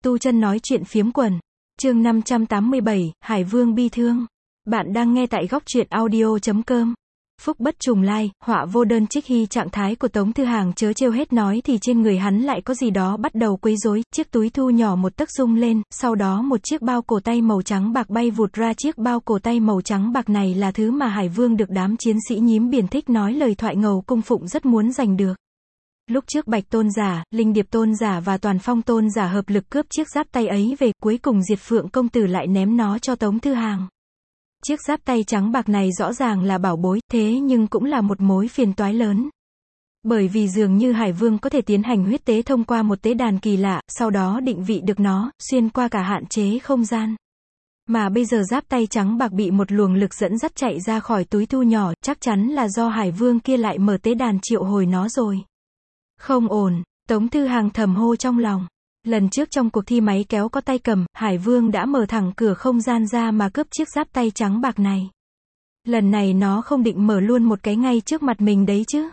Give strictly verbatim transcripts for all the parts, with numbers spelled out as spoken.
Tu chân nói chuyện phiếm quần. Chương năm trăm tám mươi bảy, Hải Vương bi thương. Bạn đang nghe tại góc truyện audio chấm com. Phúc bất trùng lai, họa vô đơn trích hy. Trạng thái của Tống Thư Hàng chớ trêu hết nói thì trên người hắn lại có gì đó bắt đầu quấy rối. Chiếc túi thu nhỏ một tấc rung lên, sau đó một chiếc bao cổ tay màu trắng bạc bay vụt ra. Chiếc bao cổ tay màu trắng bạc này là thứ mà Hải Vương được đám chiến sĩ nhím biển thích nói lời thoại ngầu cung phụng rất muốn giành được. Lúc trước Bạch Tôn giả, Linh Điệp Tôn giả và Toàn Phong Tôn giả hợp lực cướp chiếc giáp tay ấy về, cuối cùng Diệt Phượng công tử lại ném nó cho Tống Thư Hàng. Chiếc giáp tay trắng bạc này rõ ràng là bảo bối, thế nhưng cũng là một mối phiền toái lớn. Bởi vì dường như Hải Vương có thể tiến hành huyết tế thông qua một tế đàn kỳ lạ, sau đó định vị được nó, xuyên qua cả hạn chế không gian. Mà bây giờ giáp tay trắng bạc bị một luồng lực dẫn dắt chạy ra khỏi túi thu nhỏ, chắc chắn là do Hải Vương kia lại mở tế đàn triệu hồi nó rồi. Không ổn, Tống Thư Hàng thầm hô trong lòng. Lần trước trong cuộc thi máy kéo có tay cầm, Hải Vương đã mở thẳng cửa không gian ra mà cướp chiếc giáp tay trắng bạc này. Lần này nó không định mở luôn một cái ngay trước mặt mình đấy chứ.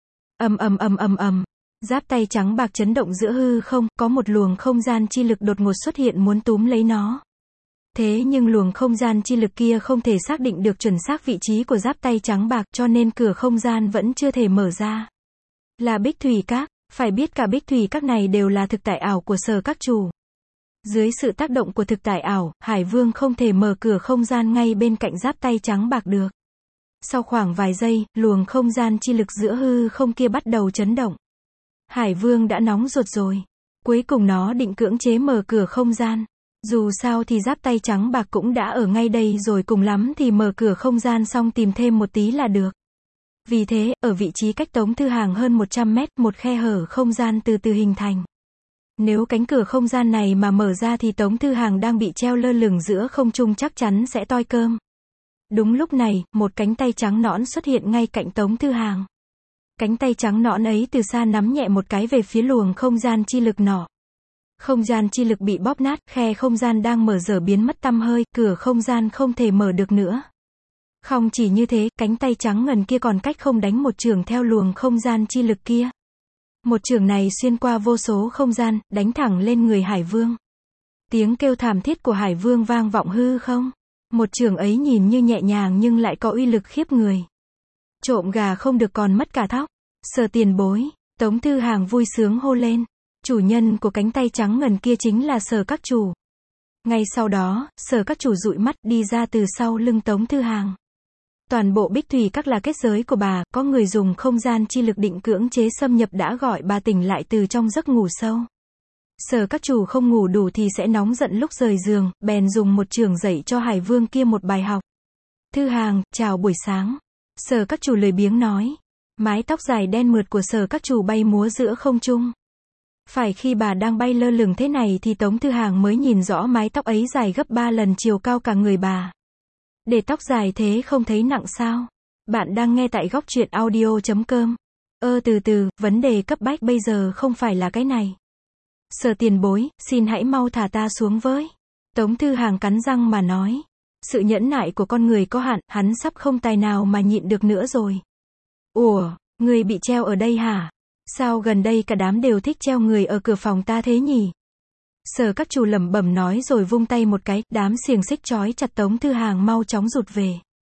Ầm ầm ầm ầm ầm, giáp tay trắng bạc chấn động giữa hư không, có một luồng không gian chi lực đột ngột xuất hiện muốn túm lấy nó. Thế nhưng luồng không gian chi lực kia không thể xác định được chuẩn xác vị trí của giáp tay trắng bạc, cho nên cửa không gian vẫn chưa thể mở ra. Là Bích Thủy Các, phải biết cả Bích Thủy Các này đều là thực tại ảo của Sở Các chủ. Dưới sự tác động của thực tại ảo, Hải Vương không thể mở cửa không gian ngay bên cạnh giáp tay trắng bạc được. Sau khoảng vài giây, luồng không gian chi lực giữa hư không kia bắt đầu chấn động. Hải Vương đã nóng ruột rồi. Cuối cùng nó định cưỡng chế mở cửa không gian. Dù sao thì giáp tay trắng bạc cũng đã ở ngay đây rồi, cùng lắm thì mở cửa không gian xong tìm thêm một tí là được. Vì thế, ở vị trí cách Tống Thư Hàng hơn một trăm mét, một khe hở không gian từ từ hình thành. Nếu cánh cửa không gian này mà mở ra thì Tống Thư Hàng đang bị treo lơ lửng giữa không trung chắc chắn sẽ toi cơm. Đúng lúc này, một cánh tay trắng nõn xuất hiện ngay cạnh Tống Thư Hàng. Cánh tay trắng nõn ấy từ xa nắm nhẹ một cái về phía luồng không gian chi lực nọ. Không gian chi lực bị bóp nát, khe không gian đang mở dở biến mất tăm hơi, cửa không gian không thể mở được nữa. Không chỉ như thế, cánh tay trắng ngần kia còn cách không đánh một chưởng theo luồng không gian chi lực kia. Một chưởng này xuyên qua vô số không gian, đánh thẳng lên người Hải Vương. Tiếng kêu thảm thiết của Hải Vương vang vọng hư không. Một chưởng ấy nhìn như nhẹ nhàng nhưng lại có uy lực khiếp người. Trộm gà không được còn mất cả thóc. Sở tiền bối, Tống Thư Hàng vui sướng hô lên. Chủ nhân của cánh tay trắng ngần kia chính là Sở Các chủ. Ngay sau đó, Sở Các chủ dụi mắt đi ra từ sau lưng Tống Thư Hàng. Toàn bộ Bích Thủy Các là kết giới của bà, có người dùng không gian chi lực định cưỡng chế xâm nhập đã gọi bà tỉnh lại từ trong giấc ngủ sâu. Sở Các chủ không ngủ đủ thì sẽ nóng giận lúc rời giường, bèn dùng một chưởng dạy cho Hải Vương kia một bài học. Thư Hàng, chào buổi sáng. Sở Các chủ lười biếng nói. Mái tóc dài đen mượt của Sở Các chủ bay múa giữa không trung. Phải khi bà đang bay lơ lửng thế này thì Tống Thư Hàng mới nhìn rõ mái tóc ấy dài gấp ba lần chiều cao cả người bà. Để tóc dài thế không thấy nặng sao? Bạn đang nghe tại góc truyện audio chấm com. Ơ từ từ, vấn đề cấp bách bây giờ không phải là cái này. Sở tiền bối, xin hãy mau thả ta xuống với. Tống Thư Hàng cắn răng mà nói. Sự nhẫn nại của con người có hạn, hắn sắp không tài nào mà nhịn được nữa rồi. Ủa, người bị treo ở đây hả? Sao gần đây cả đám đều thích treo người ở cửa phòng ta thế nhỉ? Sở Các chủ lẩm bẩm nói rồi vung tay một cái, đám xiềng xích trói chặt Tống Thư Hàng mau chóng rụt về.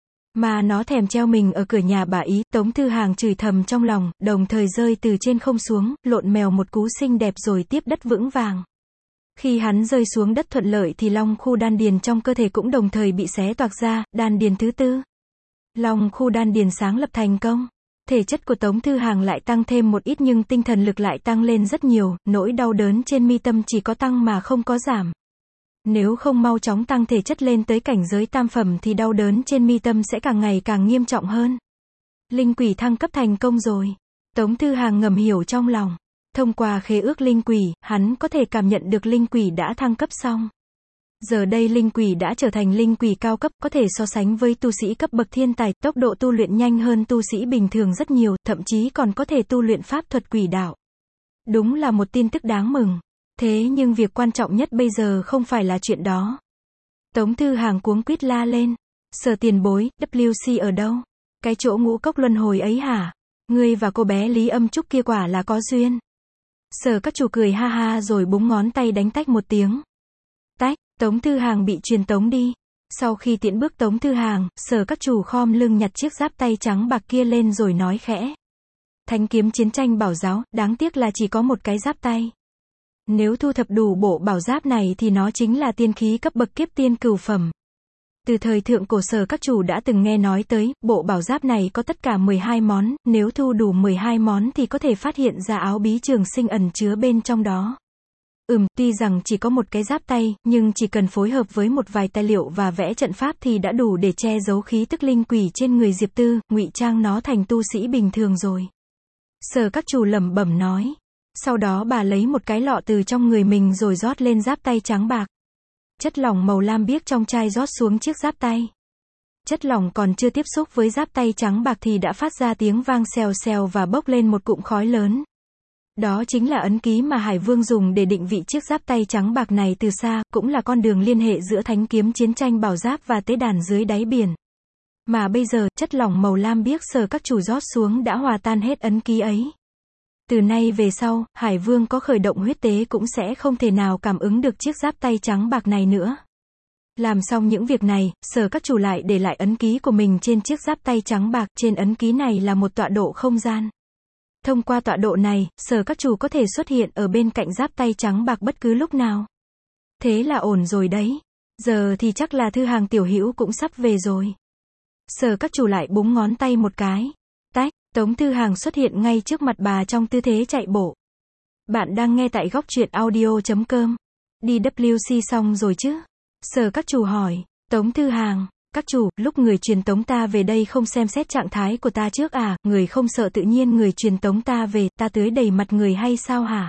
Mà nó thèm treo mình ở cửa nhà bà ý, Tống Thư Hàng chửi thầm trong lòng, đồng thời rơi từ trên không xuống, lộn mèo một cú xinh đẹp rồi tiếp đất vững vàng. Khi hắn rơi xuống đất thuận lợi thì long khu đan điền trong cơ thể cũng đồng thời bị xé toạc ra, đan điền thứ tư. Long khu đan điền sáng lập thành công. Thể chất của Tống Thư Hàng lại tăng thêm một ít nhưng tinh thần lực lại tăng lên rất nhiều, nỗi đau đớn trên mi tâm chỉ có tăng mà không có giảm. Nếu không mau chóng tăng thể chất lên tới cảnh giới tam phẩm thì đau đớn trên mi tâm sẽ càng ngày càng nghiêm trọng hơn. Linh quỷ thăng cấp thành công rồi. Tống Thư Hàng ngầm hiểu trong lòng. Thông qua khế ước linh quỷ, hắn có thể cảm nhận được linh quỷ đã thăng cấp xong. Giờ đây linh quỷ đã trở thành linh quỷ cao cấp, có thể so sánh với tu sĩ cấp bậc thiên tài, tốc độ tu luyện nhanh hơn tu sĩ bình thường rất nhiều, thậm chí còn có thể tu luyện pháp thuật quỷ đạo. Đúng là một tin tức đáng mừng. Thế nhưng việc quan trọng nhất bây giờ không phải là chuyện đó. Tống Thư Hàng cuống quýt la lên. Sở tiền bối, vê kép ở đâu? Cái chỗ ngũ cốc luân hồi ấy hả? Ngươi và cô bé Lý Âm Trúc kia quả là có duyên. Sở các chủ cười ha ha rồi búng ngón tay đánh tách một tiếng. Tách, Tống Thư Hàng bị truyền tống đi. Sau khi tiễn bước Tống Thư Hàng, Sở các chủ khom lưng nhặt chiếc giáp tay trắng bạc kia lên rồi nói khẽ. Thánh kiếm chiến tranh bảo giáo, đáng tiếc là chỉ có một cái giáp tay. Nếu thu thập đủ bộ bảo giáp này thì nó chính là tiên khí cấp bậc kiếp tiên cửu phẩm. Từ thời thượng cổ Sở các chủ đã từng nghe nói tới, bộ bảo giáp này có tất cả mười hai món, nếu thu đủ mười hai món thì có thể phát hiện ra áo bí trường sinh ẩn chứa bên trong đó. Ừm, tuy rằng chỉ có một cái giáp tay, nhưng chỉ cần phối hợp với một vài tài liệu và vẽ trận pháp thì đã đủ để che giấu khí tức linh quỷ trên người Diệp Tư, ngụy trang nó thành tu sĩ bình thường rồi. Sở các chủ lẩm bẩm nói. Sau đó bà lấy một cái lọ từ trong người mình rồi rót lên giáp tay trắng bạc. Chất lỏng màu lam biếc trong chai rót xuống chiếc giáp tay. Chất lỏng còn chưa tiếp xúc với giáp tay trắng bạc thì đã phát ra tiếng vang xèo xèo và bốc lên một cụm khói lớn. Đó chính là ấn ký mà Hải Vương dùng để định vị chiếc giáp tay trắng bạc này từ xa, cũng là con đường liên hệ giữa thánh kiếm chiến tranh bảo giáp và tế đàn dưới đáy biển. Mà bây giờ, chất lỏng màu lam biếc Sở các chủ rót xuống đã hòa tan hết ấn ký ấy. Từ nay về sau, Hải Vương có khởi động huyết tế cũng sẽ không thể nào cảm ứng được chiếc giáp tay trắng bạc này nữa. Làm xong những việc này, Sở các chủ lại để lại ấn ký của mình trên chiếc giáp tay trắng bạc, trên ấn ký này là một tọa độ không gian. Thông qua tọa độ này, Sở các chủ có thể xuất hiện ở bên cạnh giáp tay trắng bạc bất cứ lúc nào. Thế là ổn rồi đấy. Giờ thì chắc là Thư Hàng tiểu hữu cũng sắp về rồi. Sở các chủ lại búng ngón tay một cái. Tách, Tống Thư Hàng xuất hiện ngay trước mặt bà trong tư thế chạy bộ. Bạn đang nghe tại góc truyện audio chấm com. Đi vê kép xê xong rồi chứ? Sở các chủ hỏi. Tống Thư Hàng, các chủ, lúc người truyền tống ta về đây không xem xét trạng thái của ta trước à, người không sợ tự nhiên người truyền tống ta về, ta tưới đầy mặt người hay sao hả?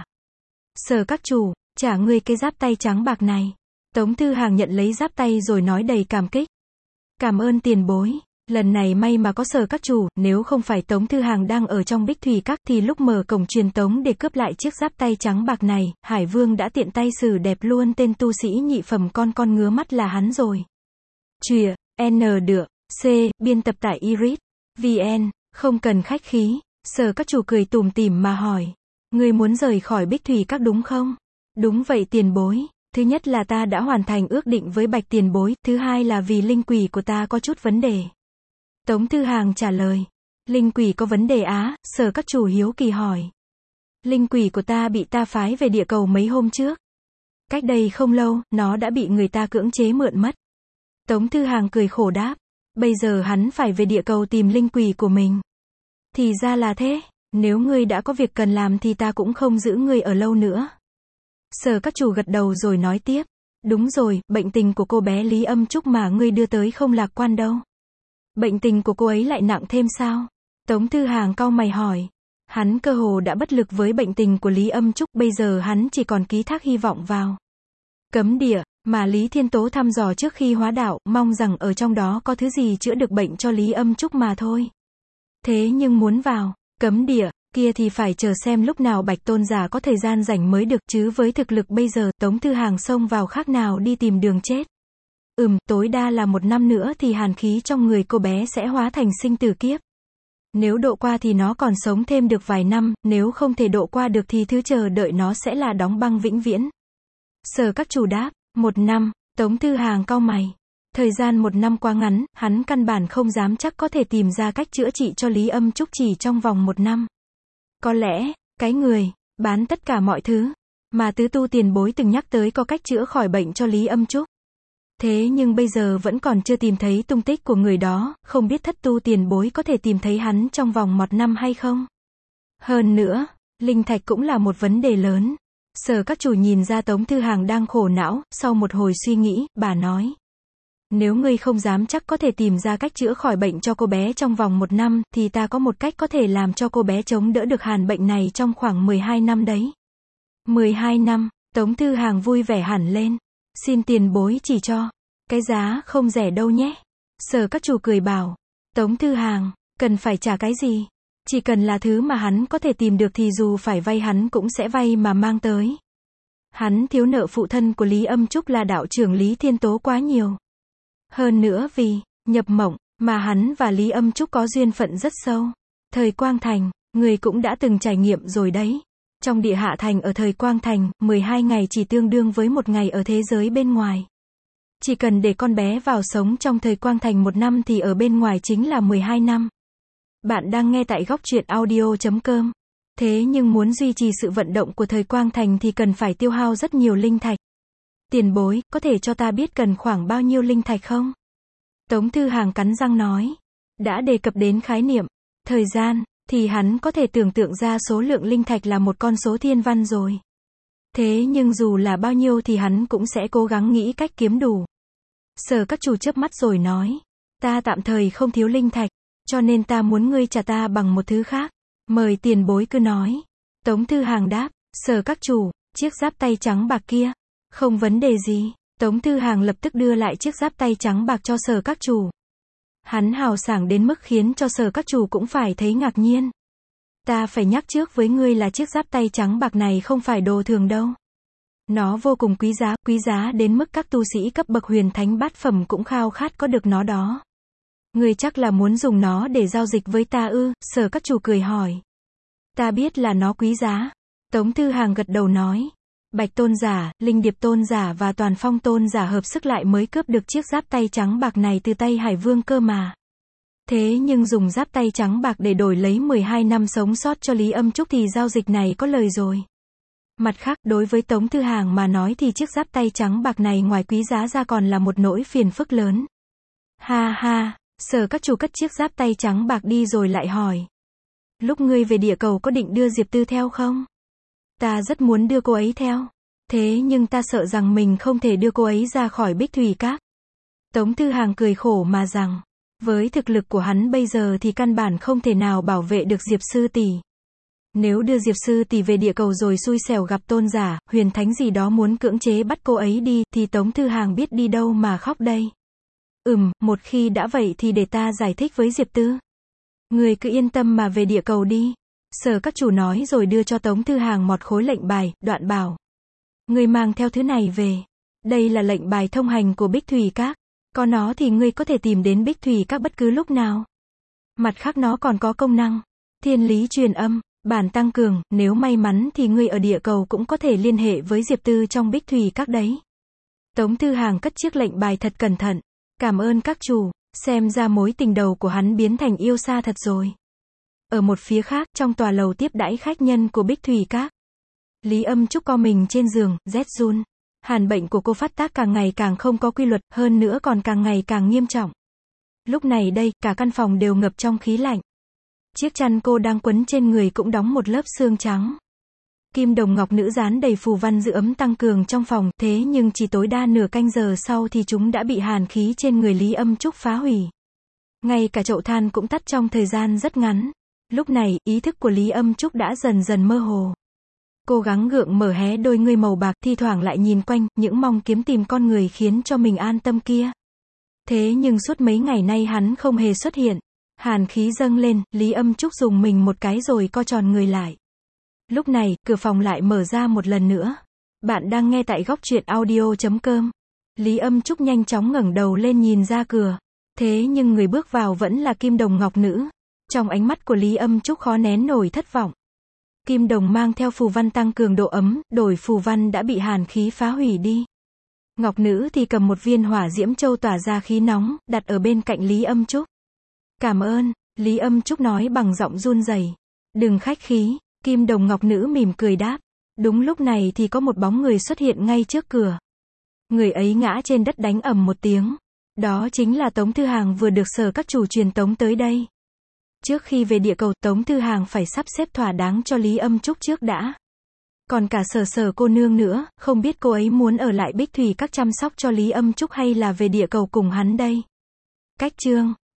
Sở các chủ, trả ngươi cái giáp tay trắng bạc này. Tống Thư Hàng nhận lấy giáp tay rồi nói đầy cảm kích. Cảm ơn tiền bối. Lần này may mà có Sở các chủ, nếu không phải Tống Thư Hàng đang ở trong Bích Thủy Các thì lúc mở cổng truyền tống để cướp lại chiếc giáp tay trắng bạc này, Hải Vương đã tiện tay xử đẹp luôn tên tu sĩ nhị phẩm con con ngứa mắt là hắn rồi. Chùa, N được, C, biên tập tại iris chấm vn, không cần khách khí. Sở các chủ cười tủm tỉm mà hỏi. Ngươi muốn rời khỏi Bích Thủy Các đúng không? Đúng vậy tiền bối. Thứ nhất là ta đã hoàn thành ước định với Bạch tiền bối, thứ hai là vì linh quỷ của ta có chút vấn đề. Tống Thư Hàng trả lời. Linh quỷ có vấn đề á? Sở các chủ hiếu kỳ hỏi. Linh quỷ của ta bị ta phái về địa cầu mấy hôm trước. Cách đây không lâu, nó đã bị người ta cưỡng chế mượn mất. Tống Thư Hàng cười khổ đáp. Bây giờ hắn phải về địa cầu tìm linh quỷ của mình. Thì ra là thế. Nếu ngươi đã có việc cần làm thì ta cũng không giữ ngươi ở lâu nữa. Sở các chủ gật đầu rồi nói tiếp. Đúng rồi, bệnh tình của cô bé Lý Âm Trúc mà ngươi đưa tới không lạc quan đâu. Bệnh tình của cô ấy lại nặng thêm sao? Tống Thư Hàng cau mày hỏi. Hắn cơ hồ đã bất lực với bệnh tình của Lý Âm Trúc, bây giờ hắn chỉ còn ký thác hy vọng vào cấm địa, mà Lý Thiên Tố thăm dò trước khi hóa đạo, mong rằng ở trong đó có thứ gì chữa được bệnh cho Lý Âm Trúc mà thôi. Thế nhưng muốn vào cấm địa kia thì phải chờ xem lúc nào Bạch Tôn giả có thời gian rảnh mới được, chứ với thực lực bây giờ, Tống Thư Hàng xông vào khác nào đi tìm đường chết. Ừm, tối đa là một năm nữa thì hàn khí trong người cô bé sẽ hóa thành sinh tử kiếp. Nếu độ qua thì nó còn sống thêm được vài năm, nếu không thể độ qua được thì thứ chờ đợi nó sẽ là đóng băng vĩnh viễn. Sở các chủ đáp. Một năm, Tống Thư Hàng cau mày. Thời gian một năm quá ngắn, hắn căn bản không dám chắc có thể tìm ra cách chữa trị cho Lý Âm Trúc chỉ trong vòng một năm. Có lẽ, cái người, bán tất cả mọi thứ, mà tứ tu tiền bối từng nhắc tới có cách chữa khỏi bệnh cho Lý Âm Trúc. Thế nhưng bây giờ vẫn còn chưa tìm thấy tung tích của người đó, không biết thất tu tiền bối có thể tìm thấy hắn trong vòng một năm hay không? Hơn nữa, linh thạch cũng là một vấn đề lớn. Sở các chủ nhìn ra Tống Thư Hàng đang khổ não, sau một hồi suy nghĩ, bà nói. Nếu ngươi không dám chắc có thể tìm ra cách chữa khỏi bệnh cho cô bé trong vòng một năm, thì ta có một cách có thể làm cho cô bé chống đỡ được hàn bệnh này trong khoảng mười hai năm đấy. mười hai năm, Tống Thư Hàng vui vẻ hẳn lên. Xin tiền bối chỉ cho. Cái giá không rẻ đâu nhé. Sở các chủ cười bảo. Tống Thư Hàng, cần phải trả cái gì? Chỉ cần là thứ mà hắn có thể tìm được thì dù phải vay hắn cũng sẽ vay mà mang tới. Hắn thiếu nợ phụ thân của Lý Âm Trúc là đạo trưởng Lý Thiên Tố quá nhiều. Hơn nữa vì nhập mộng mà hắn và Lý Âm Trúc có duyên phận rất sâu. Thời Quang Thành, người cũng đã từng trải nghiệm rồi đấy. Trong địa hạ thành ở thời Quang Thành, mười hai ngày chỉ tương đương với một ngày ở thế giới bên ngoài. Chỉ cần để con bé vào sống trong thời Quang Thành một năm thì ở bên ngoài chính là mười hai năm. Bạn đang nghe tại góc truyện audio chấm com. Thế nhưng muốn duy trì sự vận động của thời Quang Thành thì cần phải tiêu hao rất nhiều linh thạch. Tiền bối, có thể cho ta biết cần khoảng bao nhiêu linh thạch không? Tống Thư Hàng cắn răng nói. Đã đề cập đến khái niệm thời gian, thì hắn có thể tưởng tượng ra số lượng linh thạch là một con số thiên văn rồi. Thế nhưng dù là bao nhiêu thì hắn cũng sẽ cố gắng nghĩ cách kiếm đủ. Sở Các Chủ chớp mắt rồi nói. Ta tạm thời không thiếu linh thạch, cho nên ta muốn ngươi trả ta bằng một thứ khác. Mời tiền bối cứ nói. Tống Thư Hàng đáp. Sở Các Chủ, chiếc giáp tay trắng bạc kia. Không vấn đề gì. Tống Thư Hàng lập tức đưa lại chiếc giáp tay trắng bạc cho Sở Các Chủ. Hắn hào sảng đến mức khiến cho Sở Các Chủ cũng phải thấy ngạc nhiên. Ta phải nhắc trước với ngươi là chiếc giáp tay trắng bạc này không phải đồ thường đâu. Nó vô cùng quý giá, quý giá đến mức các tu sĩ cấp bậc huyền thánh bát phẩm cũng khao khát có được nó đó. Ngươi chắc là muốn dùng nó để giao dịch với ta ư? Sở Các Chủ cười hỏi. Ta biết là nó quý giá. Tống Thư Hàng gật đầu nói. Bạch Tôn Giả, Linh Điệp Tôn Giả và Toàn Phong Tôn Giả hợp sức lại mới cướp được chiếc giáp tay trắng bạc này từ tay Hải Vương cơ mà. Thế nhưng dùng giáp tay trắng bạc để đổi lấy mười hai năm sống sót cho Lý Âm Trúc thì giao dịch này có lời rồi. Mặt khác, đối với Tống Thư Hàng mà nói thì chiếc giáp tay trắng bạc này ngoài quý giá ra còn là một nỗi phiền phức lớn. Ha ha, Sở Các Chủ cất chiếc giáp tay trắng bạc đi rồi lại hỏi. Lúc ngươi về địa cầu có định đưa Diệp Tư theo không? Ta rất muốn đưa cô ấy theo. Thế nhưng ta sợ rằng mình không thể đưa cô ấy ra khỏi Bích Thủy Các. Tống Thư Hàng cười khổ mà rằng. Với thực lực của hắn bây giờ thì căn bản không thể nào bảo vệ được Diệp Sư Tỷ. Nếu đưa Diệp Sư Tỷ về địa cầu rồi xui xẻo gặp tôn giả, huyền thánh gì đó muốn cưỡng chế bắt cô ấy đi, thì Tống Thư Hàng biết đi đâu mà khóc đây. Ừm, một khi đã vậy thì để ta giải thích với Diệp Tư. Người cứ yên tâm mà về địa cầu đi. Sở Các Chủ nói rồi đưa cho Tống Thư Hàng một khối lệnh bài, đoạn bảo. Ngươi mang theo thứ này về. Đây là lệnh bài thông hành của Bích Thủy Các. Có nó thì ngươi có thể tìm đến Bích Thủy Các bất cứ lúc nào. Mặt khác nó còn có công năng thiên lý truyền âm, bản tăng cường, nếu may mắn thì ngươi ở địa cầu cũng có thể liên hệ với Diệp Tư trong Bích Thủy Các đấy. Tống Thư Hàng cất chiếc lệnh bài thật cẩn thận. Cảm ơn các chủ, xem ra mối tình đầu của hắn biến thành yêu xa thật rồi. Ở một phía khác, trong tòa lầu tiếp đãi khách nhân của Bích Thủy Các. Lý Âm Trúc co mình trên giường, rét run. Hàn bệnh của cô phát tác càng ngày càng không có quy luật, hơn nữa còn càng ngày càng nghiêm trọng. Lúc này đây, cả căn phòng đều ngập trong khí lạnh. Chiếc chăn cô đang quấn trên người cũng đóng một lớp xương trắng. Kim đồng ngọc nữ dán đầy phù văn giữ ấm tăng cường trong phòng, thế nhưng chỉ tối đa nửa canh giờ sau thì chúng đã bị hàn khí trên người Lý Âm Trúc phá hủy. Ngay cả chậu than cũng tắt trong thời gian rất ngắn. Lúc này, ý thức của Lý Âm Trúc đã dần dần mơ hồ. Cô gắng gượng mở hé đôi ngươi màu bạc, thi thoảng lại nhìn quanh, những mong kiếm tìm con người khiến cho mình an tâm kia. Thế nhưng suốt mấy ngày nay hắn không hề xuất hiện. Hàn khí dâng lên, Lý Âm Trúc dùng mình một cái rồi co tròn người lại. Lúc này, cửa phòng lại mở ra một lần nữa. Bạn đang nghe tại góc truyện audio chấm com. Lý Âm Trúc nhanh chóng ngẩng đầu lên nhìn ra cửa. Thế nhưng người bước vào vẫn là Kim đồng ngọc nữ. Trong ánh mắt của Lý Âm Trúc khó nén nổi thất vọng. Kim đồng mang theo phù văn tăng cường độ ấm, đổi phù văn đã bị hàn khí phá hủy đi. Ngọc nữ thì cầm một viên hỏa diễm châu tỏa ra khí nóng, đặt ở bên cạnh Lý Âm Trúc. Cảm ơn, Lý Âm Trúc nói bằng giọng run rẩy. Đừng khách khí, Kim đồng ngọc nữ mỉm cười đáp. Đúng lúc này thì có một bóng người xuất hiện ngay trước cửa. Người ấy ngã trên đất đánh ầm một tiếng. Đó chính là Tống Thư Hàng vừa được Sở Các Chủ truyền tống tới đây. Trước khi về địa cầu, Tống Thư Hàng phải sắp xếp thỏa đáng cho Lý Âm Trúc trước đã. Còn cả Sở Sở cô nương nữa, không biết cô ấy muốn ở lại Bích Thủy Các chăm sóc cho Lý Âm Trúc hay là về địa cầu cùng hắn đây. Cách chương